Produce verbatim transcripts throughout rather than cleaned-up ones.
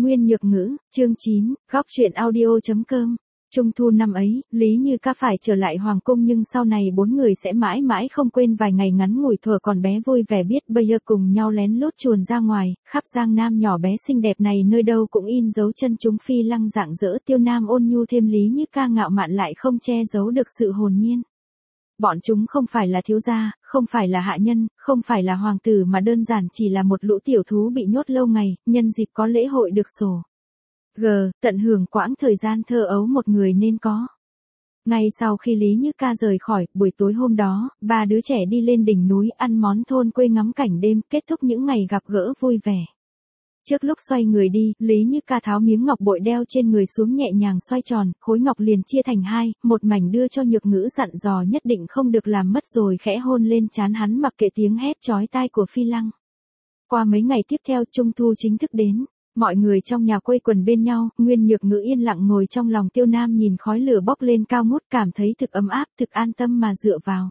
Nguyên Nhược Ngữ, chương chín, góc truyện audio.com. Trung thu năm ấy, Lý Như Ca phải trở lại hoàng cung nhưng sau này bốn người sẽ mãi mãi không quên vài ngày ngắn ngủi thuở còn bé vui vẻ biết bây giờ cùng nhau lén lút chuồn ra ngoài, khắp Giang Nam nhỏ bé xinh đẹp này nơi đâu cũng in dấu chân chúng phi lăng rạng rỡ Tiêu Nam ôn nhu thêm Lý Như Ca ngạo mạn lại không che giấu được sự hồn nhiên. Bọn chúng không phải là thiếu gia, không phải là hạ nhân, không phải là hoàng tử mà đơn giản chỉ là một lũ tiểu thú bị nhốt lâu ngày, nhân dịp có lễ hội được sổ. G, tận hưởng quãng thời gian thơ ấu một người nên có. Ngay sau khi Lý Như Ca rời khỏi, buổi tối hôm đó, ba đứa trẻ đi lên đỉnh núi ăn món thôn quê ngắm cảnh đêm, kết thúc những ngày gặp gỡ vui vẻ. Trước lúc xoay người đi, Lý Như Ca tháo miếng ngọc bội đeo trên người xuống nhẹ nhàng xoay tròn, khối ngọc liền chia thành hai, một mảnh đưa cho Nhược Ngữ dặn dò nhất định không được làm mất rồi khẽ hôn lên trán hắn mặc kệ tiếng hét chói tai của phi lăng. Qua mấy ngày tiếp theo Trung thu chính thức đến. Mọi người trong nhà quây quần bên nhau, Nguyên Nhược Ngữ yên lặng ngồi trong lòng Tiêu Nam nhìn khói lửa bốc lên cao ngút cảm thấy thực ấm áp, thực an tâm mà dựa vào.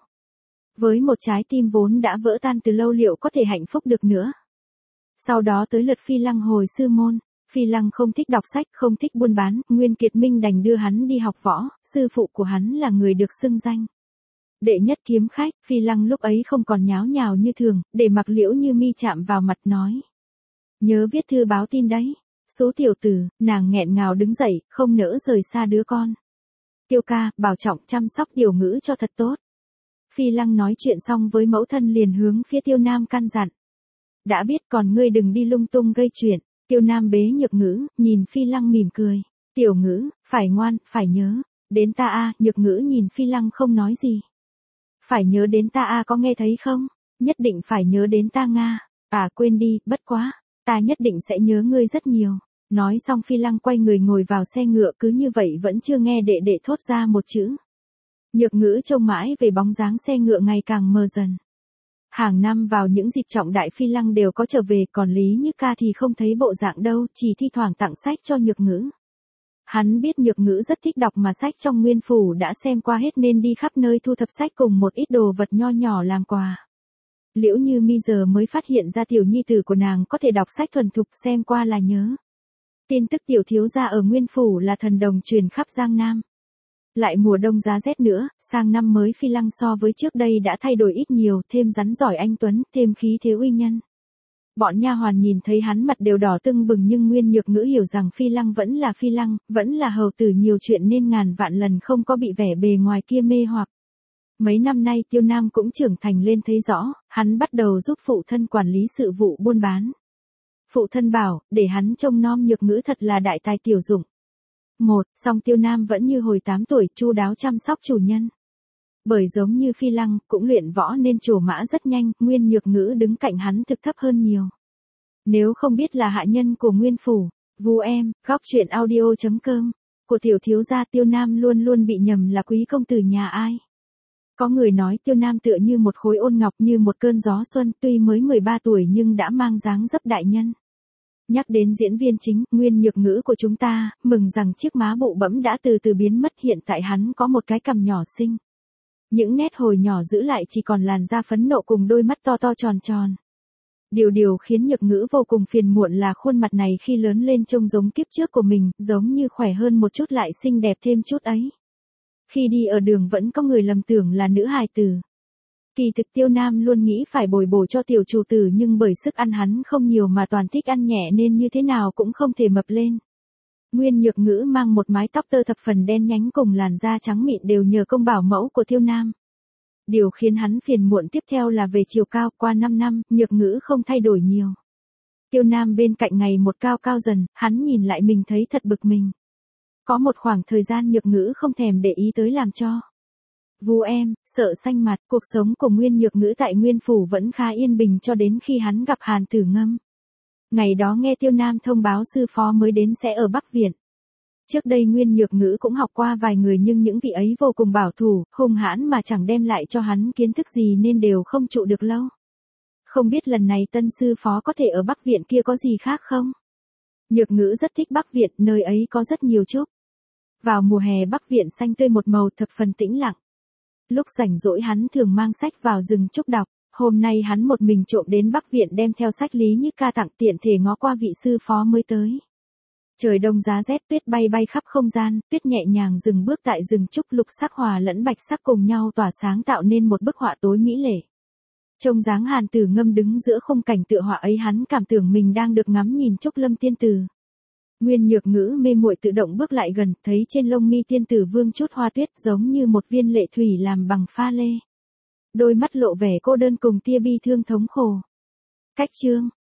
Với một trái tim vốn đã vỡ tan từ lâu liệu có thể hạnh phúc được nữa. Sau đó tới lượt Phi Lăng hồi sư môn. Phi Lăng không thích đọc sách, không thích buôn bán, Nguyên Kiệt Minh đành đưa hắn đi học võ, sư phụ của hắn là người được xưng danh đệ nhất kiếm khách. Phi Lăng lúc ấy không còn nháo nhào như thường, để mặc Liễu Như Mi chạm vào mặt nói. Nhớ viết thư báo tin đấy. Số tiểu tử, nàng nghẹn ngào đứng dậy, không nỡ rời xa đứa con. Tiêu ca, bảo trọng chăm sóc Tiểu Ngữ cho thật tốt. Phi Lăng nói chuyện xong với mẫu thân liền hướng phía Tiêu Nam căn dặn. Đã biết còn ngươi đừng đi lung tung gây chuyện. Tiêu Nam bế Nhược Ngữ, nhìn Phi Lăng mỉm cười. Tiểu Ngữ, phải ngoan, phải nhớ. Đến ta a. Nhược Ngữ nhìn Phi Lăng không nói gì. Phải nhớ đến ta a có nghe thấy không? Nhất định phải nhớ đến ta Nga. À quên đi, bất quá. Ta nhất định sẽ nhớ ngươi rất nhiều. Nói xong Phi Lăng quay người ngồi vào xe ngựa cứ như vậy vẫn chưa nghe đệ đệ thốt ra một chữ. Nhược Ngữ trông mãi về bóng dáng xe ngựa ngày càng mờ dần. Hàng năm vào những dịp trọng đại Phi Lăng đều có trở về còn Lý Như Ca thì không thấy bộ dạng đâu, chỉ thi thoảng tặng sách cho Nhược Ngữ. Hắn biết Nhược Ngữ rất thích đọc mà sách trong nguyên phủ đã xem qua hết nên đi khắp nơi thu thập sách cùng một ít đồ vật nho nhỏ làm quà. Liễu Như Mi giờ mới phát hiện ra tiểu nhi tử của nàng có thể đọc sách thuần thục xem qua là nhớ. Tin tức tiểu thiếu gia ở nguyên phủ là thần đồng truyền khắp Giang Nam. Lại mùa đông giá rét nữa, sang năm mới Phi Lăng so với trước đây đã thay đổi ít nhiều, thêm rắn giỏi anh tuấn, thêm khí thế uy nhân. Bọn nha hoàn nhìn thấy hắn mặt đều đỏ tưng bừng nhưng Nguyên Nhược Ngữ hiểu rằng Phi Lăng vẫn là Phi Lăng, vẫn là hầu tử nhiều chuyện nên ngàn vạn lần không có bị vẻ bề ngoài kia mê hoặc. Mấy năm nay Tiêu Nam cũng trưởng thành lên thấy rõ, hắn bắt đầu giúp phụ thân quản lý sự vụ buôn bán. Phụ thân bảo, để hắn trông nom Nhược Ngữ thật là đại tài tiểu dụng. Một, song Tiêu Nam vẫn như hồi tám tuổi chu đáo chăm sóc chủ nhân. Bởi giống như Phi Lăng, cũng luyện võ nên trổ mã rất nhanh, Nguyên Nhược Ngữ đứng cạnh hắn thực thấp hơn nhiều. Nếu không biết là hạ nhân của Nguyên Phủ, vu em, góc truyện audio.com, của tiểu thiếu gia Tiêu Nam luôn luôn bị nhầm là quý công tử nhà ai. Có người nói Tiêu Nam tựa như một khối ôn ngọc như một cơn gió xuân tuy mới mười ba tuổi nhưng đã mang dáng dấp đại nhân. Nhắc đến diễn viên chính, Nguyên Nhược Ngữ của chúng ta, mừng rằng chiếc má bụ bẫm đã từ từ biến mất hiện tại hắn có một cái cằm nhỏ xinh. Những nét hồi nhỏ giữ lại chỉ còn làn da phấn nộ cùng đôi mắt to to tròn tròn. Điều điều khiến Nhược Ngữ vô cùng phiền muộn là khuôn mặt này khi lớn lên trông giống kiếp trước của mình, giống như khỏe hơn một chút lại xinh đẹp thêm chút ấy. Khi đi ở đường vẫn có người lầm tưởng là nữ hài tử. Kỳ thực Tiêu Nam luôn nghĩ phải bồi bổ cho tiểu chủ tử nhưng bởi sức ăn hắn không nhiều mà toàn thích ăn nhẹ nên như thế nào cũng không thể mập lên. Nguyên Nhược Ngữ mang một mái tóc tơ thập phần đen nhánh cùng làn da trắng mịn đều nhờ công bảo mẫu của Tiêu Nam. Điều khiến hắn phiền muộn tiếp theo là về chiều cao, qua năm năm, Nhược Ngữ không thay đổi nhiều. Tiêu Nam bên cạnh ngày một cao cao dần, hắn nhìn lại mình thấy thật bực mình. Có một khoảng thời gian Nhược Ngữ không thèm để ý tới làm cho. Vu em, sợ xanh mặt, cuộc sống của Nguyên Nhược Ngữ tại Nguyên Phủ vẫn khá yên bình cho đến khi hắn gặp Hàn Tử Ngâm. Ngày đó nghe Tiêu Nam thông báo sư phó mới đến sẽ ở Bắc Viện. Trước đây Nguyên Nhược Ngữ cũng học qua vài người nhưng những vị ấy vô cùng bảo thủ, hung hãn mà chẳng đem lại cho hắn kiến thức gì nên đều không trụ được lâu. Không biết lần này tân sư phó có thể ở Bắc Viện kia có gì khác không? Nhược Ngữ rất thích Bắc Viện, nơi ấy có rất nhiều trúc. Vào mùa hè Bắc Viện xanh tươi một màu thập phần tĩnh lặng. Lúc rảnh rỗi hắn thường mang sách vào rừng trúc đọc, hôm nay hắn một mình trộm đến Bắc Viện đem theo sách Lý Như Ca tặng tiện thể ngó qua vị sư phó mới tới. Trời đông giá rét, tuyết bay bay khắp không gian, tuyết nhẹ nhàng dừng bước tại rừng trúc, lục sắc hòa lẫn bạch sắc cùng nhau tỏa sáng tạo nên một bức họa tối mỹ lệ. Trông dáng Hàn Tử Ngâm đứng giữa khung cảnh tựa họa ấy, hắn cảm tưởng mình đang được ngắm nhìn Trúc Lâm tiên tử. Nguyên Nhược Ngữ mê muội tự động bước lại gần, thấy trên lông mi tiên tử vương chút hoa tuyết giống như một viên lệ thủy làm bằng pha lê. Đôi mắt lộ vẻ cô đơn cùng tia bi thương thống khổ. Cách chương